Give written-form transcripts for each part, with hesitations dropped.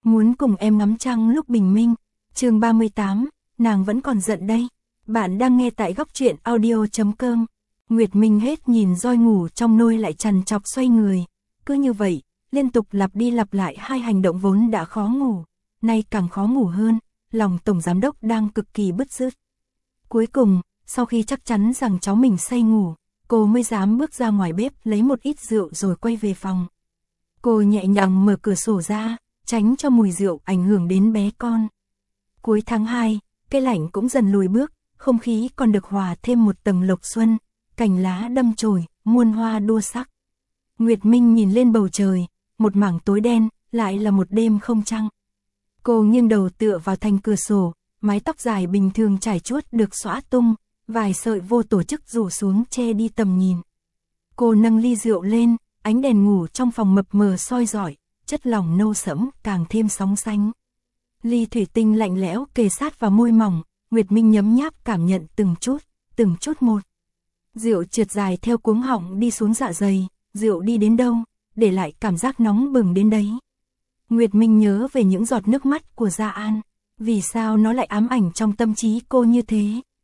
Muốn cùng em ngắm trăng lúc bình minh. Chương 38, nàng vẫn còn giận đây. Bạn đang nghe tại góc truyện audio.com. Nguyệt Minh hết nhìn roi ngủ trong nôi lại trằn trọc xoay người. Cứ như vậy, liên tục lặp đi lặp lại hai hành động vốn đã khó ngủ, nay càng khó ngủ hơn, lòng tổng giám đốc đang cực kỳ bứt rứt. Cuối cùng, sau khi chắc chắn rằng cháu mình say ngủ, cô mới dám bước ra ngoài bếp lấy một ít rượu rồi quay về phòng. Cô nhẹ nhàng mở cửa sổ ra, tránh cho mùi rượu ảnh hưởng đến bé con. Cuối tháng 2, cây lạnh cũng dần lùi bước, không khí còn được hòa thêm một tầng lộc xuân, cành lá đâm chồi, muôn hoa đua sắc. Nguyệt Minh nhìn lên bầu trời, một mảng tối đen, lại là một đêm không trăng. Cô nghiêng đầu tựa vào thành cửa sổ, mái tóc dài bình thường trải chuốt được xõa tung, vài sợi vô tổ chức rủ xuống che đi tầm nhìn. Cô nâng ly rượu lên, ánh đèn ngủ trong phòng mập mờ soi rọi, chất lỏng nâu sẫm càng thêm sóng sánh. Ly thủy tinh lạnh lẽo kề sát vào môi mỏng, Nguyệt Minh nhấm nháp cảm nhận từng chút một. Rượu trượt dài theo cuống họng đi xuống dạ dày, rượu đi đến đâu, để lại cảm giác nóng bừng đến đấy. Nguyệt Minh nhớ về những giọt nước mắt của Gia An, vì sao nó lại ám ảnh trong tâm trí cô như thế?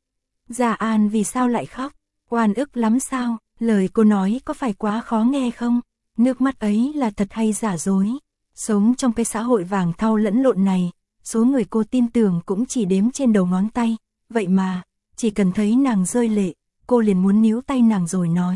Gia An vì sao lại khóc? Oan ức lắm sao? Lời cô nói có phải quá khó nghe không? Nước mắt ấy là thật hay giả dối? Sống trong cái xã hội vàng thau lẫn lộn này, số người cô tin tưởng cũng chỉ đếm trên đầu ngón tay, vậy mà, chỉ cần thấy nàng rơi lệ, cô liền muốn níu tay nàng rồi nói.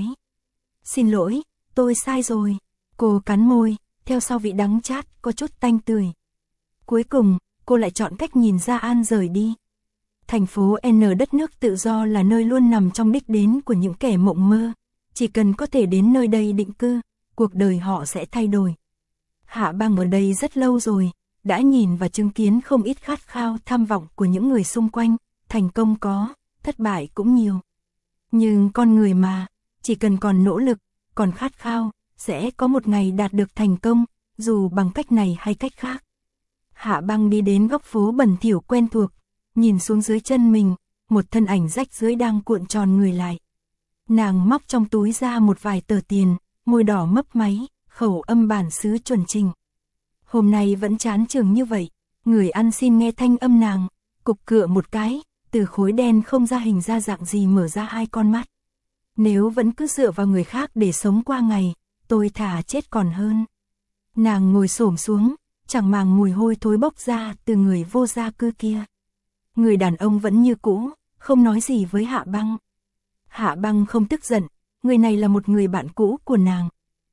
Xin lỗi, tôi sai rồi. Cô cắn môi, theo sau vị đắng chát, có chút tanh tươi. Cuối cùng, cô lại chọn cách nhìn Gia An rời đi. Thành phố N đất nước tự do là nơi luôn nằm trong đích đến của những kẻ mộng mơ. Chỉ cần có thể đến nơi đây định cư, cuộc đời họ sẽ thay đổi. Hạ Băng ở đây rất lâu rồi, đã nhìn và chứng kiến không ít khát khao tham vọng của những người xung quanh, thành công có, thất bại cũng nhiều. Nhưng con người mà, chỉ cần còn nỗ lực, còn khát khao, sẽ có một ngày đạt được thành công, dù bằng cách này hay cách khác. Hạ Băng đi đến góc phố bẩn thỉu quen thuộc, nhìn xuống dưới chân mình, một thân ảnh rách rưới đang cuộn tròn người lại. Nàng móc trong túi ra một vài tờ tiền, môi đỏ mấp máy, khẩu âm bản xứ chuẩn trình. Hôm nay vẫn chán chường như vậy, người ăn xin nghe thanh âm nàng, cục cựa một cái, từ khối đen không ra hình ra dạng gì mở ra hai con mắt. Nếu vẫn cứ dựa vào người khác để sống qua ngày, tôi thà chết còn hơn. Nàng ngồi xổm xuống, chẳng màng mùi hôi thối bốc ra từ người vô gia cư kia. Người đàn ông vẫn như cũ, không nói gì với Hạ Băng. Hạ Băng không tức giận, người này là một người bạn cũ của nàng.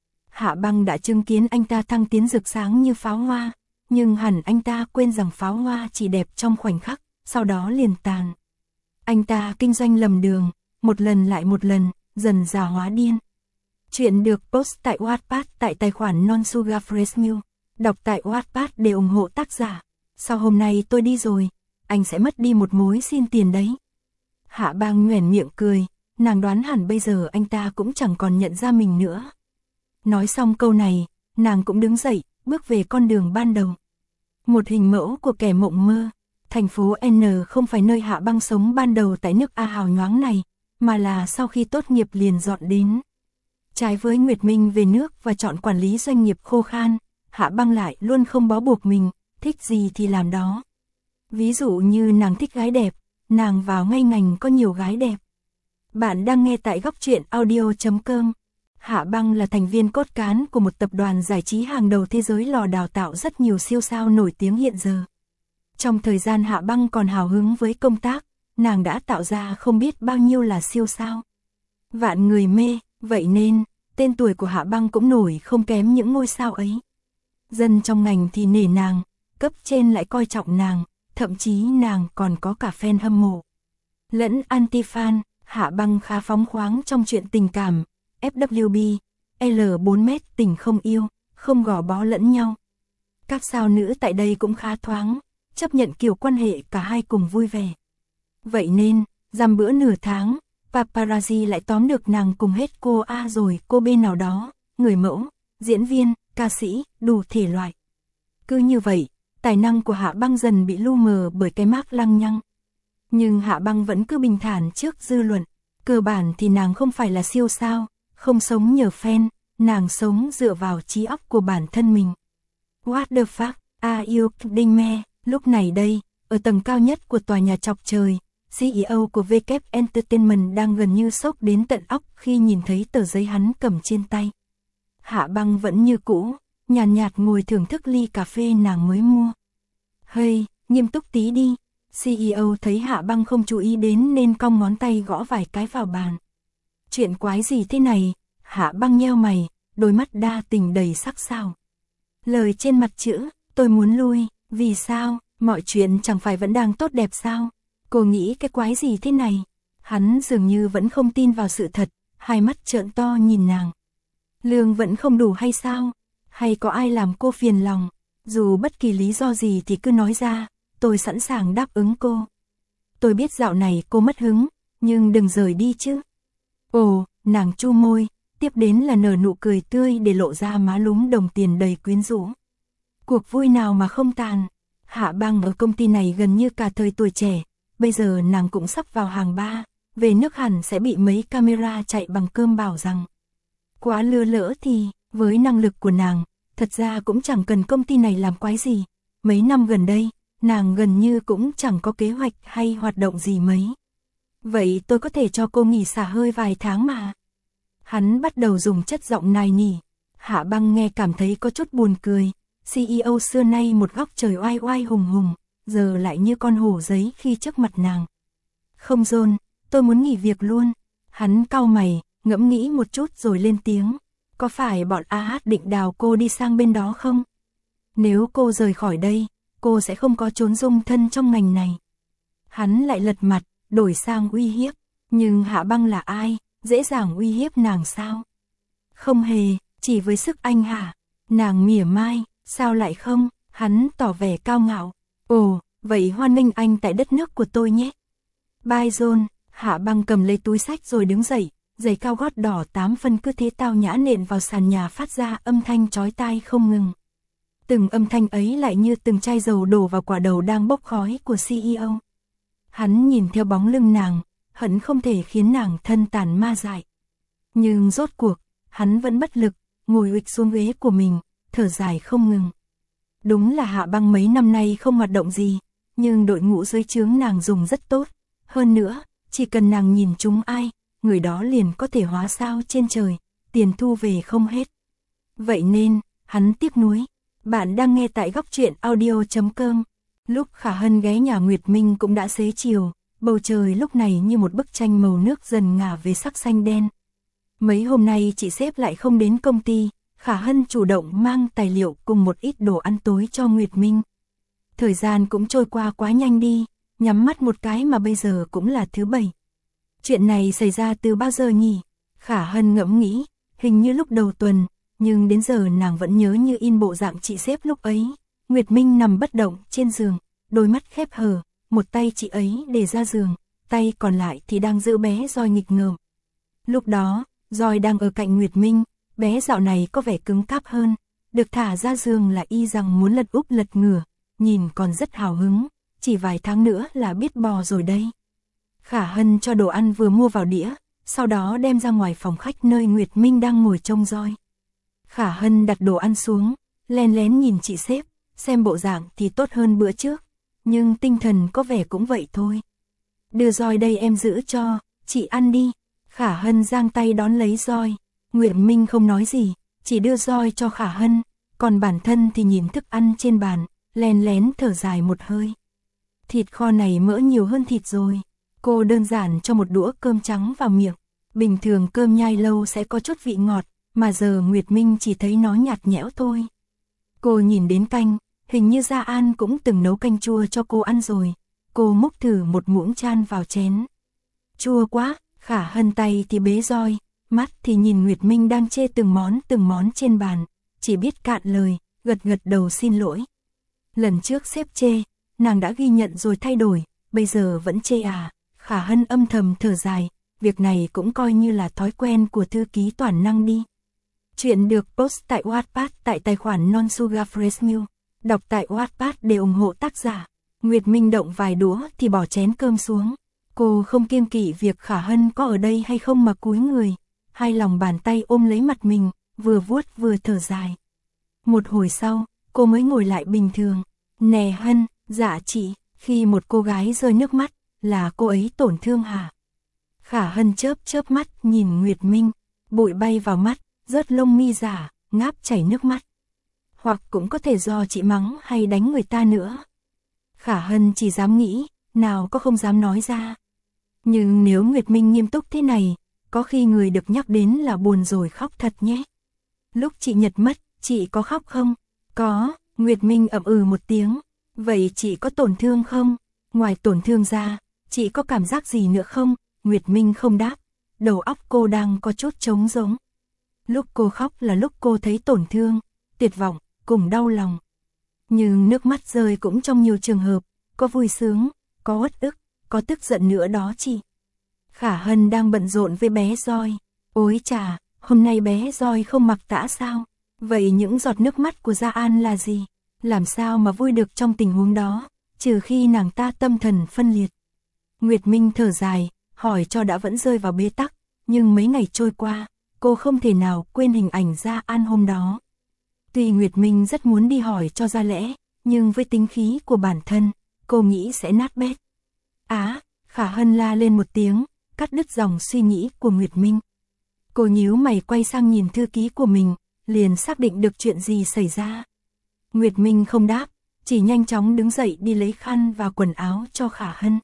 Hạ Băng đã chứng kiến anh ta thăng tiến rực sáng như pháo hoa, nhưng hẳn anh ta quên rằng pháo hoa chỉ đẹp trong khoảnh khắc, sau đó liền tàn. Anh ta kinh doanh lầm đường, một lần lại một lần, dần già hóa điên. Chuyện được post tại Wattpad tại tài khoản Non-Sugar Fresh Milk, đọc tại Wattpad để ủng hộ tác giả. Sau hôm nay tôi đi rồi, anh sẽ mất đi một mối xin tiền đấy. Hạ Băng nhoẻn miệng cười, nàng đoán hẳn bây giờ anh ta cũng chẳng còn nhận ra mình nữa. Nói xong câu này, nàng cũng đứng dậy, bước về con đường ban đầu. Một hình mẫu của kẻ mộng mơ, thành phố N không phải nơi Hạ Băng sống ban đầu tại nước A hào nhoáng này, mà là sau khi tốt nghiệp liền dọn đến. Trái với Nguyệt Minh về nước và chọn quản lý doanh nghiệp khô khan, Hạ Băng lại luôn không bó buộc mình, thích gì thì làm đó. Ví dụ như nàng thích gái đẹp, nàng vào ngay ngành có nhiều gái đẹp. Bạn đang nghe tại góc truyện audio.com. Hạ Băng là thành viên cốt cán của một tập đoàn giải trí hàng đầu thế giới lò đào tạo rất nhiều siêu sao nổi tiếng hiện giờ. Trong thời gian Hạ Băng còn hào hứng với công tác, nàng đã tạo ra không biết bao nhiêu là siêu sao. Vạn người mê, vậy nên, tên tuổi của Hạ Băng cũng nổi không kém những ngôi sao ấy. Dân trong ngành thì nể nàng, cấp trên lại coi trọng nàng, thậm chí nàng còn có cả fan hâm mộ. Lẫn anti-fan, Hạ Băng khá phóng khoáng trong chuyện tình cảm, FWB, L4M tình không yêu, không gò bó lẫn nhau. Các sao nữ tại đây cũng khá thoáng, chấp nhận kiểu quan hệ cả hai cùng vui vẻ. Vậy nên, dăm bữa nửa tháng, paparazzi lại tóm được nàng cùng hết cô A rồi cô B nào đó, người mẫu, diễn viên, ca sĩ, đủ thể loại. Cứ như vậy, tài năng của Hạ Băng dần bị lu mờ bởi cái mác lăng nhăng. Nhưng Hạ Băng vẫn cứ bình thản trước dư luận, cơ bản thì nàng không phải là siêu sao, không sống nhờ fan, nàng sống dựa vào trí óc của bản thân mình. What the fuck, Yêu Đinh Me, lúc này đây, ở tầng cao nhất của tòa nhà chọc trời, CEO của WK Entertainment đang gần như sốc đến tận óc khi nhìn thấy tờ giấy hắn cầm trên tay. Hạ Băng vẫn như cũ, nhàn nhạt ngồi thưởng thức ly cà phê nàng mới mua. Hey, nghiêm túc tí đi. CEO thấy Hạ Băng không chú ý đến nên cong ngón tay gõ vài cái vào bàn. Chuyện quái gì thế này? Hạ Băng nheo mày, đôi mắt đa tình đầy sắc sảo. Lời trên mặt chữ, tôi muốn lui, vì sao? Mọi chuyện chẳng phải vẫn đang tốt đẹp sao? Cô nghĩ cái quái gì thế này? Hắn dường như vẫn không tin vào sự thật, hai mắt trợn to nhìn nàng. Lương vẫn không đủ hay sao? Hay có ai làm cô phiền lòng? Dù bất kỳ lý do gì thì cứ nói ra, tôi sẵn sàng đáp ứng cô. Tôi biết dạo này cô mất hứng, nhưng đừng rời đi chứ. Ồ, nàng chu môi, tiếp đến là nở nụ cười tươi để lộ ra má lúm đồng tiền đầy quyến rũ. Cuộc vui nào mà không tàn. Hạ Băng ở công ty này gần như cả thời tuổi trẻ, bây giờ nàng cũng sắp vào hàng 3, về nước hẳn sẽ bị mấy camera chạy bằng cơm bảo rằng. Quá lừa lỡ thì, với năng lực của nàng, thật ra cũng chẳng cần công ty này làm quái gì. Mấy năm gần đây, nàng gần như cũng chẳng có kế hoạch hay hoạt động gì mấy. Vậy tôi có thể cho cô nghỉ xả hơi vài tháng mà. Hắn bắt đầu dùng chất giọng nài nỉ. Hạ Băng nghe cảm thấy có chút buồn cười. CEO xưa nay một góc trời oai oai hùng hùng, giờ lại như con hổ giấy khi trước mặt nàng. Không John, tôi muốn nghỉ việc luôn. Hắn cau mày, ngẫm nghĩ một chút rồi lên tiếng. Có phải bọn AH định đào cô đi sang bên đó không? Nếu cô rời khỏi đây, cô sẽ không có chốn dung thân trong ngành này. Hắn lại lật mặt, đổi sang uy hiếp. Nhưng Hạ Băng là ai, dễ dàng uy hiếp nàng sao? Không hề, chỉ với sức anh hả? Nàng mỉa mai, sao lại không? Hắn tỏ vẻ cao ngạo. Ồ, vậy hoan nghênh anh tại đất nước của tôi nhé. Bye John. Hạ Băng cầm lấy túi sách rồi đứng dậy, giày cao gót đỏ 8 phân cứ thế tao nhã nện vào sàn nhà phát ra âm thanh chói tai không ngừng. Từng âm thanh ấy lại như từng chai dầu đổ vào quả đầu đang bốc khói của CEO. Hắn nhìn theo bóng lưng nàng, hận không thể khiến nàng thân tàn ma dại. Nhưng rốt cuộc, hắn vẫn bất lực, ngồi ụịch xuống ghế của mình, thở dài không ngừng. Đúng là Hạ Băng mấy năm nay không hoạt động gì, nhưng đội ngũ dưới trướng nàng dùng rất tốt. Hơn nữa, chỉ cần nàng nhìn chúng ai, người đó liền có thể hóa sao trên trời, tiền thu về không hết. Vậy nên, hắn tiếc nuối. Bạn đang nghe tại góc truyện audio.com. Lúc Khả Hân ghé nhà Nguyệt Minh cũng đã xế chiều, bầu trời lúc này như một bức tranh màu nước dần ngả về sắc xanh đen. Mấy hôm nay chị sếp lại không đến công ty, Khả Hân chủ động mang tài liệu cùng một ít đồ ăn tối cho Nguyệt Minh. Thời gian cũng trôi qua quá nhanh đi, nhắm mắt một cái mà bây giờ cũng là thứ 7. Chuyện này xảy ra từ bao giờ nhỉ? Khả Hân ngẫm nghĩ, hình như lúc đầu tuần, nhưng đến giờ nàng vẫn nhớ như in bộ dạng chị sếp lúc ấy. Nguyệt Minh nằm bất động trên giường, đôi mắt khép hờ, một tay chị ấy để ra giường, tay còn lại thì đang giữ bé Roi nghịch ngợm. Lúc đó, Roi đang ở cạnh Nguyệt Minh, bé dạo này có vẻ cứng cáp hơn, được thả ra giường là y rằng muốn lật úp lật ngửa, nhìn còn rất hào hứng, chỉ vài tháng nữa là biết bò rồi đây. Khả Hân cho đồ ăn vừa mua vào đĩa, sau đó đem ra ngoài phòng khách nơi Nguyệt Minh đang ngồi trông Roi. Khả Hân đặt đồ ăn xuống, len lén nhìn chị sếp, xem bộ dạng thì tốt hơn bữa trước, nhưng tinh thần có vẻ cũng vậy thôi. Đưa Roi đây em giữ cho, chị ăn đi. Khả Hân giang tay đón lấy Roi. Nguyệt Minh không nói gì, chỉ đưa Roi cho Khả Hân, còn bản thân thì nhìn thức ăn trên bàn, len lén thở dài một hơi. Thịt kho này mỡ nhiều hơn thịt rồi. Cô đơn giản cho một đũa cơm trắng vào miệng. Bình thường cơm nhai lâu sẽ có chút vị ngọt, mà giờ Nguyệt Minh chỉ thấy nó nhạt nhẽo thôi. Cô nhìn đến canh, hình như Gia An cũng từng nấu canh chua cho cô ăn rồi. Cô múc thử một muỗng chan vào chén. Chua quá. Khả Hân tay thì bế Roi, mắt thì nhìn Nguyệt Minh đang chê từng món trên bàn, chỉ biết cạn lời, gật gật đầu xin lỗi. Lần trước sếp chê, nàng đã ghi nhận rồi thay đổi, bây giờ vẫn chê à? Khả Hân âm thầm thở dài, việc này cũng coi như là thói quen của thư ký toàn năng đi. Chuyện được post tại Wattpad tại tài khoản Non-Sugar Fresh Milk, đọc tại Wattpad để ủng hộ tác giả. Nguyệt Minh động vài đũa thì bỏ chén cơm xuống. Cô không kiêng kỵ việc Khả Hân có ở đây hay không mà cúi người, hai lòng bàn tay ôm lấy mặt mình, vừa vuốt vừa thở dài. Một hồi sau, cô mới ngồi lại bình thường. Nè Hân, dạ chị, khi một cô gái rơi nước mắt, là cô ấy tổn thương hả? Khả Hân chớp chớp mắt nhìn Nguyệt Minh, bụi bay vào mắt, rớt lông mi giả, ngáp chảy nước mắt. Hoặc cũng có thể do chị mắng hay đánh người ta nữa. Khả Hân chỉ dám nghĩ, nào có không dám nói ra. Nhưng nếu Nguyệt Minh nghiêm túc thế này, có khi người được nhắc đến là buồn rồi khóc thật nhé. Lúc chị Nhật mất, chị có khóc không? Có, Nguyệt Minh ậm ừ một tiếng. Vậy chị có tổn thương không? Ngoài tổn thương ra, chị có cảm giác gì nữa không? Nguyệt Minh không đáp, đầu óc cô đang có chút trống rỗng. Lúc cô khóc là lúc cô thấy tổn thương, tuyệt vọng, cùng đau lòng. Nhưng nước mắt rơi cũng trong nhiều trường hợp, có vui sướng, có uất ức, có tức giận nữa đó chị. Khả Hân đang bận rộn với bé Roi. Ôi chà, hôm nay bé Roi không mặc tã sao? Vậy những giọt nước mắt của Gia An là gì? Làm sao mà vui được trong tình huống đó, trừ khi nàng ta tâm thần phân liệt. Nguyệt Minh thở dài, hỏi cho đã vẫn rơi vào bế tắc, nhưng mấy ngày trôi qua, cô không thể nào quên hình ảnh Gia An hôm đó. Tuy Nguyệt Minh rất muốn đi hỏi cho ra lẽ, nhưng với tính khí của bản thân, cô nghĩ sẽ nát bét. Á, Khả Hân la lên một tiếng, cắt đứt dòng suy nghĩ của Nguyệt Minh. Cô nhíu mày quay sang nhìn thư ký của mình, liền xác định được chuyện gì xảy ra. Nguyệt Minh không đáp, chỉ nhanh chóng đứng dậy đi lấy khăn và quần áo cho Khả Hân.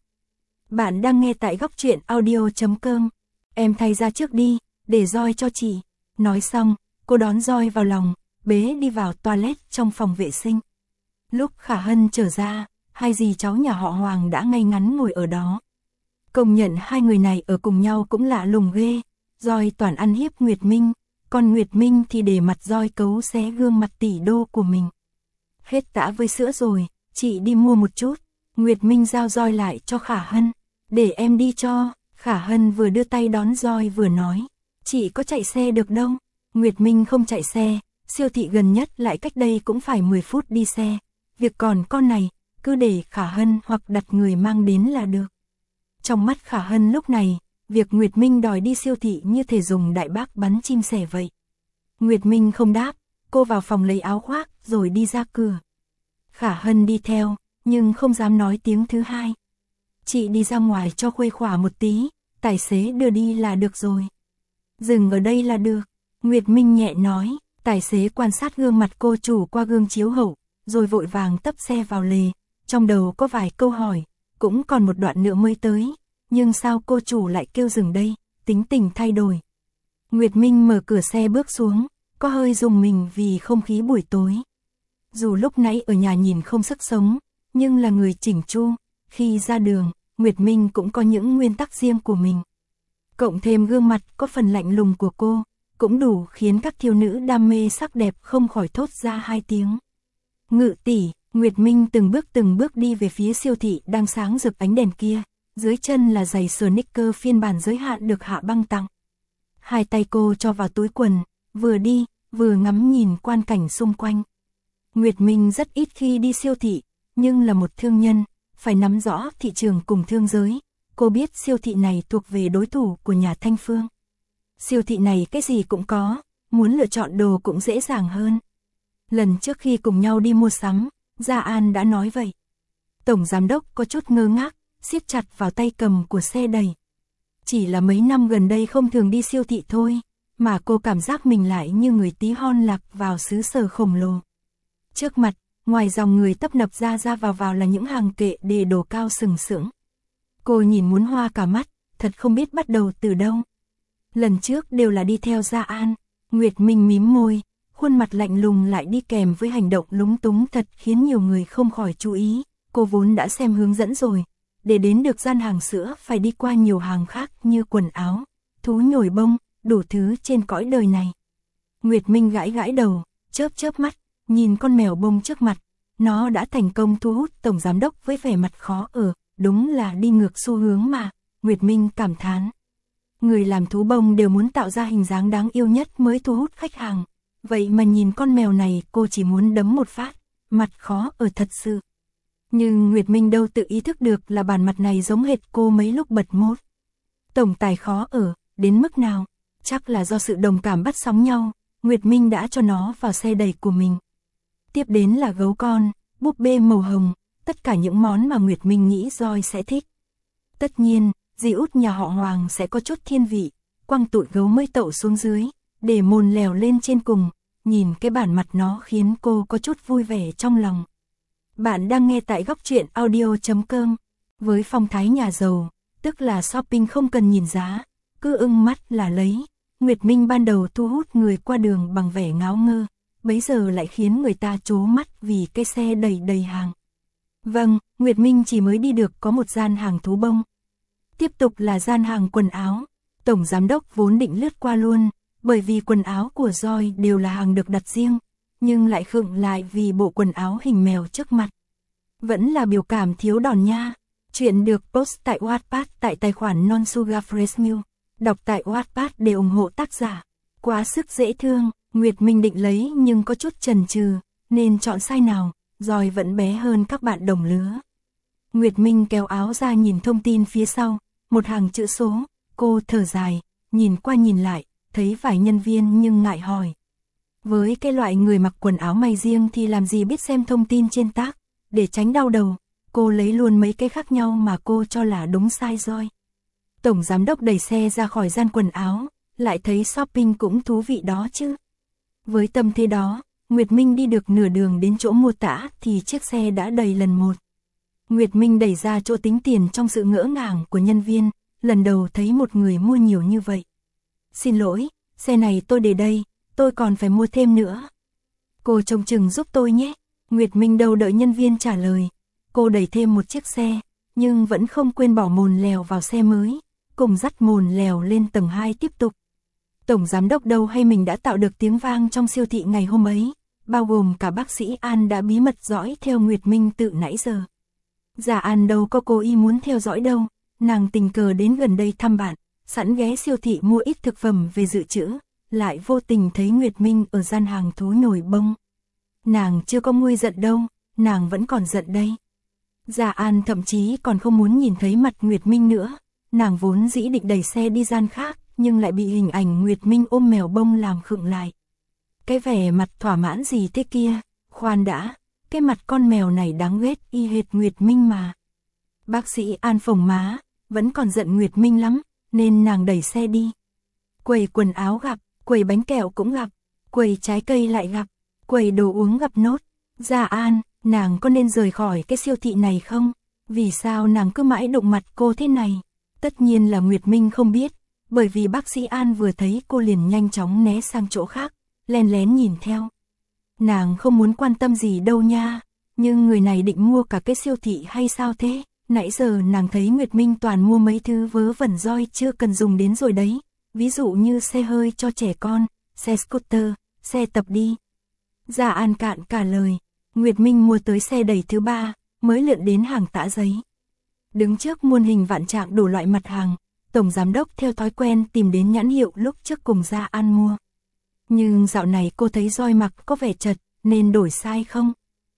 Bạn đang nghe tại góc truyện audio.com. Em thay ra trước đi, để Roi cho chị. Nói xong, cô đón Roi vào lòng, bế đi vào toilet trong phòng vệ sinh. Lúc Khả Hân trở ra, hai dì cháu nhà họ Hoàng đã ngay ngắn ngồi ở đó. Công nhận hai người này ở cùng nhau cũng lạ lùng ghê. Roi toàn ăn hiếp Nguyệt Minh, còn Nguyệt Minh thì để mặt Roi cấu xé gương mặt tỷ đô của mình. Hết tã với sữa rồi, chị đi mua một chút. Nguyệt Minh giao Roi lại cho Khả Hân. Để em đi cho. Khả Hân vừa đưa tay đón Roi vừa nói. Chị có chạy xe được đâu. Nguyệt Minh không chạy xe, siêu thị gần nhất lại cách đây cũng phải 10 phút đi xe. Việc còn con này, cứ để Khả Hân hoặc đặt người mang đến là được. Trong mắt Khả Hân lúc này, việc Nguyệt Minh đòi đi siêu thị như thể dùng đại bác bắn chim sẻ vậy. Nguyệt Minh không đáp, cô vào phòng lấy áo khoác rồi đi ra cửa. Khả Hân đi theo, nhưng không dám nói tiếng thứ hai. Chị đi ra ngoài cho khuây khỏa một tí, tài xế đưa đi là được rồi. Dừng ở đây là được, Nguyệt Minh nhẹ nói. Tài xế quan sát gương mặt cô chủ qua gương chiếu hậu, rồi vội vàng tấp xe vào lề. Trong đầu có vài câu hỏi, cũng còn một đoạn nữa mới tới. Nhưng sao cô chủ lại kêu dừng đây, tính tình thay đổi. Nguyệt Minh mở cửa xe bước xuống, có hơi rùng mình vì không khí buổi tối. Dù lúc nãy ở nhà nhìn không sức sống, nhưng là người chỉnh chu, khi ra đường, Nguyệt Minh cũng có những nguyên tắc riêng của mình. Cộng thêm gương mặt có phần lạnh lùng của cô, cũng đủ khiến các thiếu nữ đam mê sắc đẹp không khỏi thốt ra hai tiếng. Ngự tỷ, Nguyệt Minh từng bước đi về phía siêu thị đang sáng rực ánh đèn kia, dưới chân là giày sneaker phiên bản giới hạn được Hạ Băng tặng. Hai tay cô cho vào túi quần, vừa đi, vừa ngắm nhìn quan cảnh xung quanh. Nguyệt Minh rất ít khi đi siêu thị, nhưng là một thương nhân, phải nắm rõ thị trường cùng thương giới. Cô biết siêu thị này thuộc về đối thủ của nhà Thanh Phương. Siêu thị này cái gì cũng có, muốn lựa chọn đồ cũng dễ dàng hơn. Lần trước khi cùng nhau đi mua sắm, Gia An đã nói vậy. Tổng giám đốc có chút ngơ ngác, siết chặt vào tay cầm của xe đẩy. Chỉ là mấy năm gần đây không thường đi siêu thị thôi, mà cô cảm giác mình lại như người tí hon lạc vào xứ sở khổng lồ. Trước mặt, ngoài dòng người tấp nập ra vào là những hàng kệ để đồ cao sừng sững. Cô nhìn muốn hoa cả mắt, thật không biết bắt đầu từ đâu. Lần trước đều là đi theo Gia An. Nguyệt Minh mím môi, khuôn mặt lạnh lùng lại đi kèm với hành động lúng túng thật khiến nhiều người không khỏi chú ý. Cô vốn đã xem hướng dẫn rồi, để đến được gian hàng sữa phải đi qua nhiều hàng khác như quần áo, thú nhồi bông, đủ thứ trên cõi đời này. Nguyệt Minh gãi gãi đầu, chớp mắt, nhìn con mèo bông trước mặt, nó đã thành công thu hút tổng giám đốc với vẻ mặt khó ở, đúng là đi ngược xu hướng mà, Nguyệt Minh cảm thán. Người làm thú bông đều muốn tạo ra hình dáng đáng yêu nhất mới thu hút khách hàng, vậy mà nhìn con mèo này cô chỉ muốn đấm một phát, mặt khó ở thật sự. Nhưng Nguyệt Minh đâu tự ý thức được là bản mặt này giống hệt cô mấy lúc bật mốt. Tổng tài khó ở, đến mức nào? Chắc là do sự đồng cảm bắt sóng nhau, Nguyệt Minh đã cho nó vào xe đẩy của mình. Tiếp đến là gấu con, búp bê màu hồng, tất cả những món mà Nguyệt Minh nghĩ Joy sẽ thích. Tất nhiên, dì út nhà họ Hoàng sẽ có chút thiên vị, quăng tụi gấu mới tậu xuống dưới, để mồn lèo lên trên cùng, nhìn cái bản mặt nó khiến cô có chút vui vẻ trong lòng. Bạn đang nghe tại góc truyện audio.com. Với phong thái nhà giàu, tức là shopping không cần nhìn giá, cứ ưng mắt là lấy, Nguyệt Minh ban đầu thu hút người qua đường bằng vẻ ngáo ngơ, bấy giờ lại khiến người ta trố mắt vì cái xe đầy đầy hàng. Vâng, Nguyệt Minh chỉ mới đi được có một gian hàng thú bông. Tiếp tục là gian hàng quần áo. Tổng giám đốc vốn định lướt qua luôn, bởi vì quần áo của Joy đều là hàng được đặt riêng, nhưng lại khựng lại vì bộ quần áo hình mèo trước mặt. Vẫn là biểu cảm thiếu đòn nha. Chuyện được post tại Wattpad tại tài khoản Non-Sugar Fresh Milk. Đọc tại Wattpad để ủng hộ tác giả. Quá sức dễ thương, Nguyệt Minh định lấy nhưng có chút chần chừ, nên chọn size nào, Joy vẫn bé hơn các bạn đồng lứa. Nguyệt Minh kéo áo ra nhìn thông tin phía sau, một hàng chữ số, cô thở dài, nhìn qua nhìn lại, thấy vài nhân viên nhưng ngại hỏi. Với cái loại người mặc quần áo may riêng thì làm gì biết xem thông tin trên tag, để tránh đau đầu, cô lấy luôn mấy cái khác nhau mà cô cho là đúng size Joy. Tổng giám đốc đẩy xe ra khỏi gian quần áo, lại thấy shopping cũng thú vị đó chứ. Với tâm thế đó, Nguyệt Minh đi được nửa đường đến chỗ mô tả thì chiếc xe đã đầy lần một. Nguyệt Minh đẩy ra chỗ tính tiền trong sự ngỡ ngàng của nhân viên, lần đầu thấy một người mua nhiều như vậy. Xin lỗi, xe này tôi để đây, tôi còn phải mua thêm nữa. Cô trông chừng giúp tôi nhé. Nguyệt Minh đâu đợi nhân viên trả lời. Cô đẩy thêm một chiếc xe, nhưng vẫn không quên bỏ mồn lèo vào xe mới, cùng dắt mồn lèo lên tầng 2 tiếp tục. Tổng giám đốc đâu hay mình đã tạo được tiếng vang trong siêu thị ngày hôm ấy, bao gồm cả bác sĩ An đã bí mật dõi theo Nguyệt Minh từ nãy giờ. Dạ An đâu có cố ý muốn theo dõi đâu, nàng tình cờ đến gần đây thăm bạn, sẵn ghé siêu thị mua ít thực phẩm về dự trữ, lại vô tình thấy Nguyệt Minh ở gian hàng thú nhồi bông. Nàng chưa có nguôi giận đâu, nàng vẫn còn giận đây. Dạ An thậm chí còn không muốn nhìn thấy mặt Nguyệt Minh nữa, nàng vốn dĩ định đẩy xe đi gian khác, nhưng lại bị hình ảnh Nguyệt Minh ôm mèo bông làm khựng lại. Cái vẻ mặt thỏa mãn gì thế kia, khoan đã, cái mặt con mèo này đáng ghét y hệt Nguyệt Minh mà. Bác sĩ An phồng má, vẫn còn giận Nguyệt Minh lắm, nên nàng đẩy xe đi. Quầy quần áo gặp, quầy bánh kẹo cũng gặp, quầy trái cây lại gặp, quầy đồ uống gặp nốt. Dạ An, nàng có nên rời khỏi cái siêu thị này không? Vì sao nàng cứ mãi đụng mặt cô thế này? Tất nhiên là Nguyệt Minh không biết, bởi vì bác sĩ An vừa thấy cô liền nhanh chóng né sang chỗ khác, len lén nhìn theo. Nàng không muốn quan tâm gì đâu nha, nhưng người này định mua cả cái siêu thị hay sao thế? Nãy giờ nàng thấy Nguyệt Minh toàn mua mấy thứ vớ vẩn Joy chưa cần dùng đến rồi đấy, ví dụ như xe hơi cho trẻ con, xe scooter, xe tập đi. Dạ An cạn cả lời, Nguyệt Minh mua tới xe đẩy thứ 3, mới lượn đến hàng tã giấy. Đứng trước muôn hình vạn trạng đủ loại mặt hàng, tổng giám đốc theo thói quen tìm đến nhãn hiệu lúc trước cùng Dạ An mua. Nhưng dạo này cô thấy Joy mặc có vẻ chật, nên đổi size không?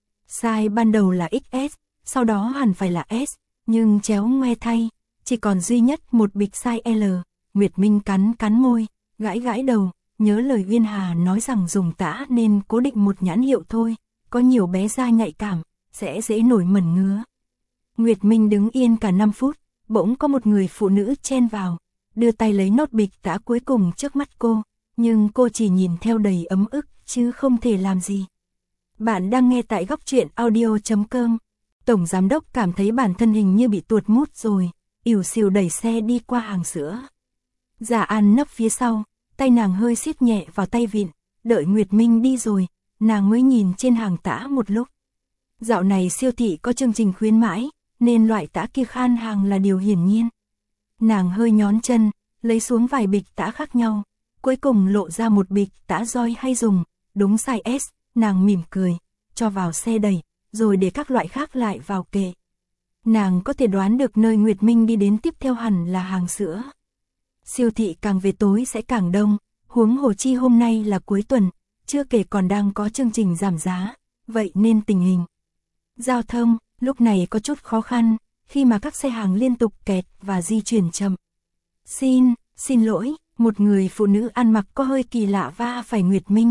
Size ban đầu là XS, sau đó hẳn phải là S, nhưng chéo ngoe thay, chỉ còn duy nhất một bịch size L. Nguyệt Minh cắn cắn môi, gãi gãi đầu, nhớ lời Viên Hà nói rằng dùng tã nên cố định một nhãn hiệu thôi, có nhiều bé da nhạy cảm, sẽ dễ nổi mẩn ngứa. Nguyệt Minh đứng yên cả 5 phút, bỗng có một người phụ nữ chen vào, đưa tay lấy nốt bịch tã cuối cùng trước mắt cô, nhưng cô chỉ nhìn theo đầy ấm ức, chứ không thể làm gì. Bạn đang nghe tại góc truyện audio.com. Tổng giám đốc cảm thấy bản thân hình như bị tuột mút rồi, ỉu xìu đẩy xe đi qua hàng sữa. Dạ An nấp phía sau, tay nàng hơi siết nhẹ vào tay vịn, đợi Nguyệt Minh đi rồi, nàng mới nhìn trên hàng tã một lúc. Dạo này siêu thị có chương trình khuyến mãi, nên loại tã kia khan hàng là điều hiển nhiên. Nàng hơi nhón chân, lấy xuống vài bịch tã khác nhau, cuối cùng lộ ra một bịch tã Joy hay dùng, đúng size S, nàng mỉm cười, cho vào xe đẩy, rồi để các loại khác lại vào kệ. Nàng có thể đoán được nơi Nguyệt Minh đi đến tiếp theo hẳn là hàng sữa. Siêu thị càng về tối sẽ càng đông, huống hồ chi hôm nay là cuối tuần, chưa kể còn đang có chương trình giảm giá, vậy nên tình hình giao thông lúc này có chút khó khăn, khi mà các xe hàng liên tục kẹt và di chuyển chậm. Xin lỗi, một người phụ nữ ăn mặc có hơi kỳ lạ va phải Nguyệt Minh,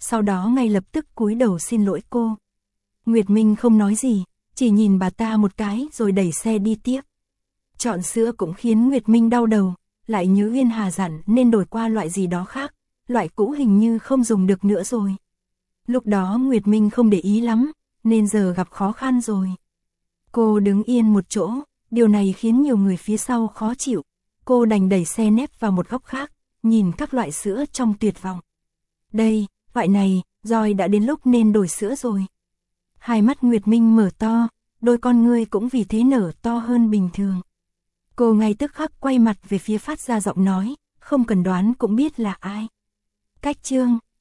sau đó ngay lập tức cúi đầu xin lỗi cô. Nguyệt Minh không nói gì, chỉ nhìn bà ta một cái rồi đẩy xe đi tiếp. Chọn sữa cũng khiến Nguyệt Minh đau đầu, lại nhớ Uyên Hà dặn nên đổi qua loại gì đó khác, loại cũ hình như không dùng được nữa rồi. Lúc đó Nguyệt Minh không để ý lắm, nên giờ gặp khó khăn rồi. Cô đứng yên một chỗ, điều này khiến nhiều người phía sau khó chịu. Cô đành đẩy xe nép vào một góc khác, nhìn các loại sữa trong tuyệt vọng. Đây, loại này, Joy đã đến lúc nên đổi sữa rồi. Hai mắt Nguyệt Minh mở to, đôi con ngươi cũng vì thế nở to hơn bình thường. Cô ngay tức khắc quay mặt về phía phát ra giọng nói, không cần đoán cũng biết là ai. Cách chương